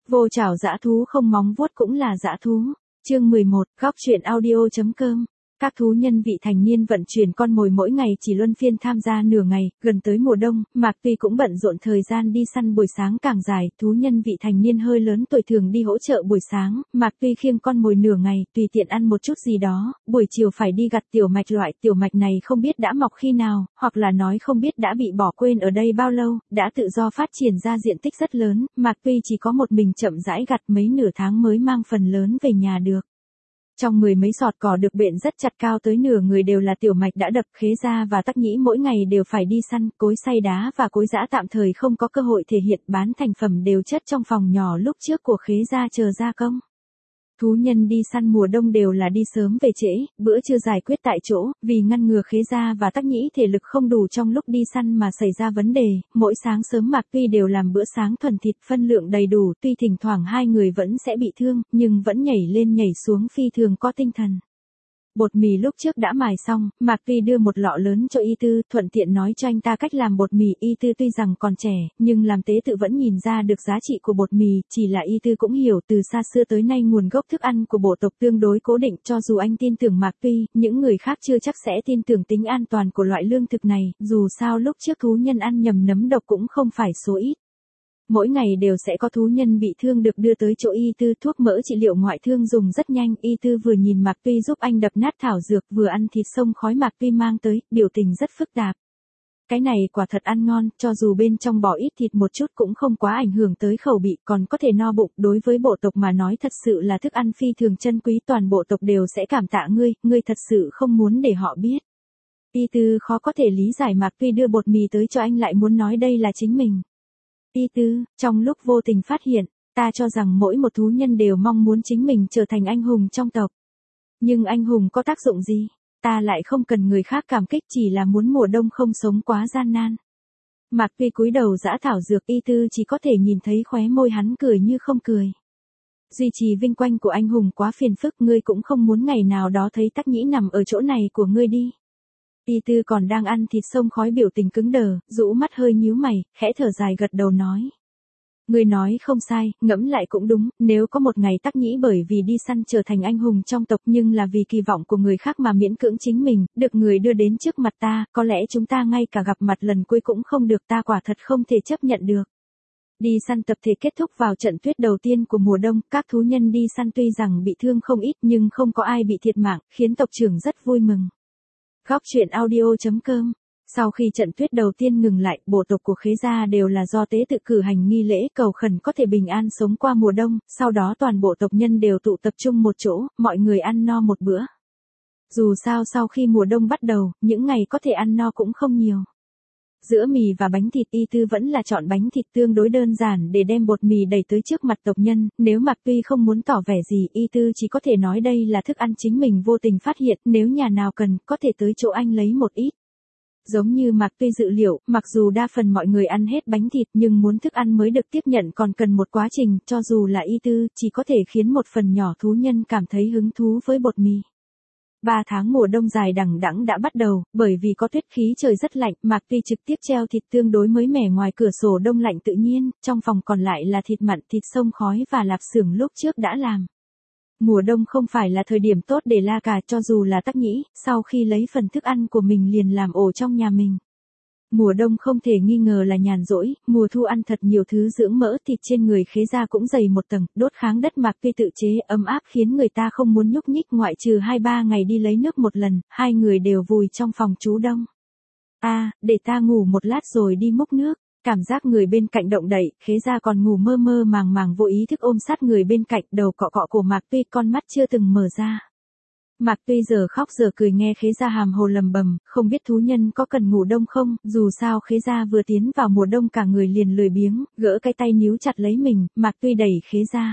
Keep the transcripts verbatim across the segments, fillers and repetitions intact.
Vô chảo dã thú không móng vuốt cũng là dã thú. Chương mười một, góc truyện audio.com. Các thú nhân vị thành niên vận chuyển con mồi mỗi ngày chỉ luân phiên tham gia nửa ngày, gần tới mùa đông, Mạc Tuy cũng bận rộn thời gian đi săn buổi sáng càng dài, thú nhân vị thành niên hơi lớn tuổi thường đi hỗ trợ buổi sáng, Mạc Tuy khiêng con mồi nửa ngày, tùy tiện ăn một chút gì đó, buổi chiều phải đi gặt tiểu mạch loại tiểu mạch này không biết đã mọc khi nào, hoặc là nói không biết đã bị bỏ quên ở đây bao lâu, đã tự do phát triển ra diện tích rất lớn, Mạc Tuy chỉ có một mình chậm rãi gặt mấy nửa tháng mới mang phần lớn về nhà được. Trong mười mấy sọt cỏ được bện rất chặt cao tới nửa người đều là tiểu mạch đã đập, Khế Gia và Tắc Nhĩ mỗi ngày đều phải đi săn, cối xay đá và cối giã tạm thời không có cơ hội thể hiện, bán thành phẩm đều chất trong phòng nhỏ lúc trước của Khế Gia chờ gia công. Thú nhân đi săn mùa đông đều là đi sớm về trễ, bữa trưa giải quyết tại chỗ, vì ngăn ngừa Khế Gia và Tắc Nhĩ thể lực không đủ trong lúc đi săn mà xảy ra vấn đề, mỗi sáng sớm Mạc Tuy đều làm bữa sáng thuần thịt phân lượng đầy đủ, tuy thỉnh thoảng hai người vẫn sẽ bị thương, nhưng vẫn nhảy lên nhảy xuống phi thường có tinh thần. Bột mì lúc trước đã mài xong, Mạc Tuy đưa một lọ lớn cho Y Tư, thuận tiện nói cho anh ta cách làm bột mì. Y Tư tuy rằng còn trẻ, nhưng làm tế tự vẫn nhìn ra được giá trị của bột mì, chỉ là Y Tư cũng hiểu từ xa xưa tới nay nguồn gốc thức ăn của bộ tộc tương đối cố định, cho dù anh tin tưởng Mạc Tuy, những người khác chưa chắc sẽ tin tưởng tính an toàn của loại lương thực này, dù sao lúc trước thú nhân ăn nhầm nấm độc cũng không phải số ít. Mỗi ngày đều sẽ có thú nhân bị thương được đưa tới chỗ Y Tư, thuốc mỡ trị liệu ngoại thương dùng rất nhanh, Y Tư vừa nhìn Mạc Tuy giúp anh đập nát thảo dược vừa ăn thịt sông khói Mạc Tuy mang tới, biểu tình rất phức tạp. Cái này quả thật ăn ngon, cho dù bên trong bỏ ít thịt một chút cũng không quá ảnh hưởng tới khẩu vị, còn có thể no bụng, đối với bộ tộc mà nói thật sự là thức ăn phi thường chân quý, toàn bộ tộc đều sẽ cảm tạ ngươi, ngươi thật sự không muốn để họ biết. Y Tư khó có thể lý giải Mạc Tuy đưa bột mì tới cho anh lại muốn nói đây là chính mình. Y Tư, trong lúc vô tình phát hiện, ta cho rằng mỗi một thú nhân đều mong muốn chính mình trở thành anh hùng trong tộc. Nhưng anh hùng có tác dụng gì? Ta lại không cần người khác cảm kích, chỉ là muốn mùa đông không sống quá gian nan. Mạc Tuy cúi đầu giã thảo dược, Y Tư chỉ có thể nhìn thấy khóe môi hắn cười như không cười. Duy trì vinh quang của anh hùng quá phiền phức, ngươi cũng không muốn ngày nào đó thấy Tắc Nhĩ nằm ở chỗ này của ngươi đi. Y Tư còn đang ăn thịt sông khói biểu tình cứng đờ, rũ mắt hơi nhíu mày, khẽ thở dài gật đầu nói. Ngươi nói không sai, ngẫm lại cũng đúng, nếu có một ngày Tắc Nhĩ bởi vì đi săn trở thành anh hùng trong tộc nhưng là vì kỳ vọng của người khác mà miễn cưỡng chính mình, được người đưa đến trước mặt ta, có lẽ chúng ta ngay cả gặp mặt lần cuối cũng không được, ta quả thật không thể chấp nhận được. Đi săn tập thể kết thúc vào trận tuyết đầu tiên của mùa đông, các thú nhân đi săn tuy rằng bị thương không ít nhưng không có ai bị thiệt mạng, khiến tộc trưởng rất vui mừng. Góc truyện audio.com. Sau khi trận tuyết đầu tiên ngừng lại, bộ tộc của Khế Gia đều là do tế tự cử hành nghi lễ cầu khẩn có thể bình an sống qua mùa đông, sau đó toàn bộ tộc nhân đều tụ tập trung một chỗ, mọi người ăn no một bữa. Dù sao sau khi mùa đông bắt đầu, những ngày có thể ăn no cũng không nhiều. Giữa mì và bánh thịt, Y Tư vẫn là chọn bánh thịt tương đối đơn giản để đem bột mì đẩy tới trước mặt tộc nhân, nếu Mạc Tuy không muốn tỏ vẻ gì, Y Tư chỉ có thể nói đây là thức ăn chính mình vô tình phát hiện, nếu nhà nào cần, có thể tới chỗ anh lấy một ít. Giống như Mạc Tuy dự liệu, mặc dù đa phần mọi người ăn hết bánh thịt nhưng muốn thức ăn mới được tiếp nhận còn cần một quá trình, cho dù là Y Tư, chỉ có thể khiến một phần nhỏ thú nhân cảm thấy hứng thú với bột mì. Ba tháng mùa đông dài đằng đẵng đã bắt đầu, bởi vì có tuyết khí trời rất lạnh, Mạc Tuy trực tiếp treo thịt tương đối mới mẻ ngoài cửa sổ đông lạnh tự nhiên, trong phòng còn lại là thịt mặn, thịt sông khói và lạp xưởng lúc trước đã làm. Mùa đông không phải là thời điểm tốt để la cà, cho dù là Tắc Nhĩ, sau khi lấy phần thức ăn của mình liền làm ổ trong nhà mình. Mùa đông không thể nghi ngờ là nhàn rỗi, mùa thu ăn thật nhiều thứ dưỡng mỡ, thịt trên người Khế Gia cũng dày một tầng, đốt kháng đất Mạc Tuy tự chế ấm áp khiến người ta không muốn nhúc nhích, ngoại trừ hai ba ngày đi lấy nước một lần, hai người đều vùi trong phòng trú đông. A, à, để ta ngủ một lát rồi đi múc nước. Cảm giác người bên cạnh động đậy, Khế Gia còn ngủ mơ mơ màng màng vô ý thức ôm sát người bên cạnh, đầu cọ cọ cổ Mạc Tuy, con mắt chưa từng mở ra. Mạc Tuy giờ khóc giờ cười nghe Khế Gia hàm hồ lầm bầm, không biết thú nhân có cần ngủ đông không, dù sao Khế Gia vừa tiến vào mùa đông cả người liền lười biếng, gỡ cái tay níu chặt lấy mình, Mạc Tuy đẩy Khế Gia.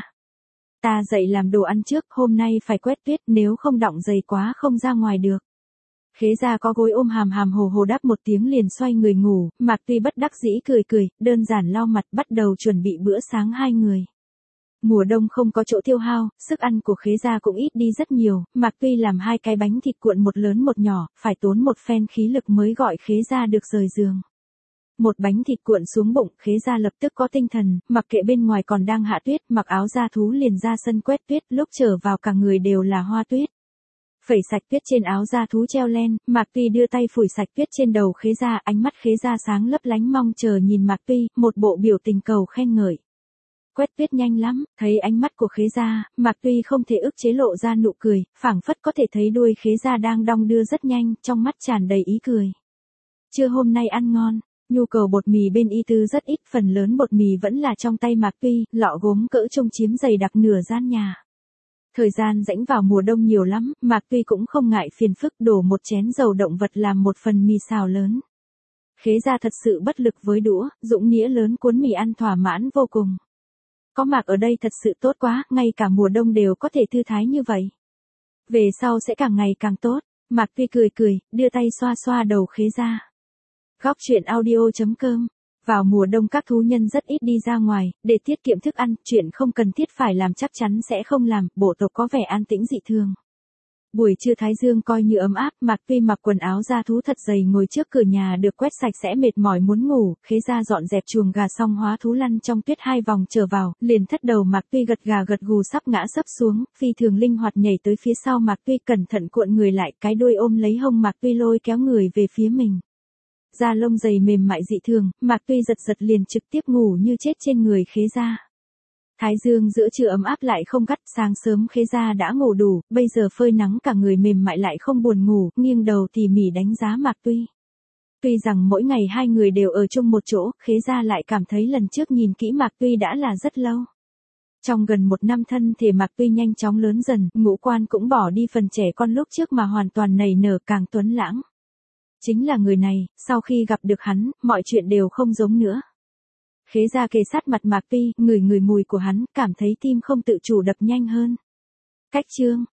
Ta dậy làm đồ ăn trước, hôm nay phải quét tuyết, nếu không đọng dày quá không ra ngoài được. Khế Gia có gối ôm hàm hàm hồ hồ đáp một tiếng liền xoay người ngủ, Mạc Tuy bất đắc dĩ cười cười, đơn giản lau mặt bắt đầu chuẩn bị bữa sáng hai người. Mùa đông không có chỗ tiêu hao, sức ăn của Khế Gia cũng ít đi rất nhiều, Mạc Tuy làm hai cái bánh thịt cuộn một lớn một nhỏ, phải tốn một phen khí lực mới gọi Khế Gia được rời giường. Một bánh thịt cuộn xuống bụng, Khế Gia lập tức có tinh thần, mặc kệ bên ngoài còn đang hạ tuyết, mặc áo da thú liền ra sân quét tuyết, lúc trở vào cả người đều là hoa tuyết. Phẩy sạch tuyết trên áo da thú treo len, Mạc Tuy đưa tay phủi sạch tuyết trên đầu Khế Gia, ánh mắt Khế Gia sáng lấp lánh mong chờ nhìn Mạc Tuy, một bộ biểu tình cầu khen ngợi. Quét tuyết nhanh lắm, thấy ánh mắt của Khế Gia, Mạc Tuy không thể ức chế lộ ra nụ cười, phảng phất có thể thấy đuôi Khế Gia đang đong đưa rất nhanh, trong mắt tràn đầy ý cười. Trưa hôm nay ăn ngon, nhu cầu bột mì bên y tư rất ít, phần lớn bột mì vẫn là trong tay Mạc Tuy, lọ gốm cỡ trung chiếm dày đặc nửa gian nhà. Thời gian rãnh vào mùa đông nhiều lắm, Mạc Tuy cũng không ngại phiền phức đổ một chén dầu động vật làm một phần mì xào lớn. Khế Gia thật sự bất lực với đũa, dũng nghĩa lớn cuốn mì ăn thỏa mãn vô cùng. Có Mạc ở đây thật sự tốt quá, ngay cả mùa đông đều có thể thư thái như vậy. Về sau sẽ càng ngày càng tốt, Mạc Tuy cười cười, đưa tay xoa xoa đầu Khế Gia. Góc truyện audio chấm com. Vào mùa đông các thú nhân rất ít đi ra ngoài, để tiết kiệm thức ăn, chuyện không cần thiết phải làm chắc chắn sẽ không làm, bộ tộc có vẻ an tĩnh dị thường. Buổi trưa thái dương coi như ấm áp, Mạc Tuy mặc quần áo da thú thật dày ngồi trước cửa nhà được quét sạch sẽ mệt mỏi muốn ngủ, Khế Gia dọn dẹp chuồng gà xong hóa thú lăn trong tuyết hai vòng trở vào, liền thất đầu Mạc Tuy gật gà gật gù sắp ngã sấp xuống, phi thường linh hoạt nhảy tới phía sau Mạc Tuy cẩn thận cuộn người lại, cái đuôi ôm lấy hông Mạc Tuy lôi kéo người về phía mình. Da lông dày mềm mại dị thường, Mạc Tuy giật giật liền trực tiếp ngủ như chết trên người Khế Gia. Thái dương giữa trưa ấm áp lại không gắt, sáng sớm Khế Gia đã ngủ đủ, bây giờ phơi nắng cả người mềm mại lại không buồn ngủ, nghiêng đầu tỉ mỉ đánh giá Mạc Tuy. Tuy rằng mỗi ngày hai người đều ở chung một chỗ, Khế Gia lại cảm thấy lần trước nhìn kỹ Mạc Tuy đã là rất lâu. Trong gần một năm thân thể Mạc Tuy nhanh chóng lớn dần, ngũ quan cũng bỏ đi phần trẻ con lúc trước mà hoàn toàn nảy nở càng tuấn lãng. Chính là người này, sau khi gặp được hắn, mọi chuyện đều không giống nữa. Khế Gia kề sát mặt Mạc Tuy, ngửi ngửi mùi của hắn, cảm thấy tim không tự chủ đập nhanh hơn. Cách chương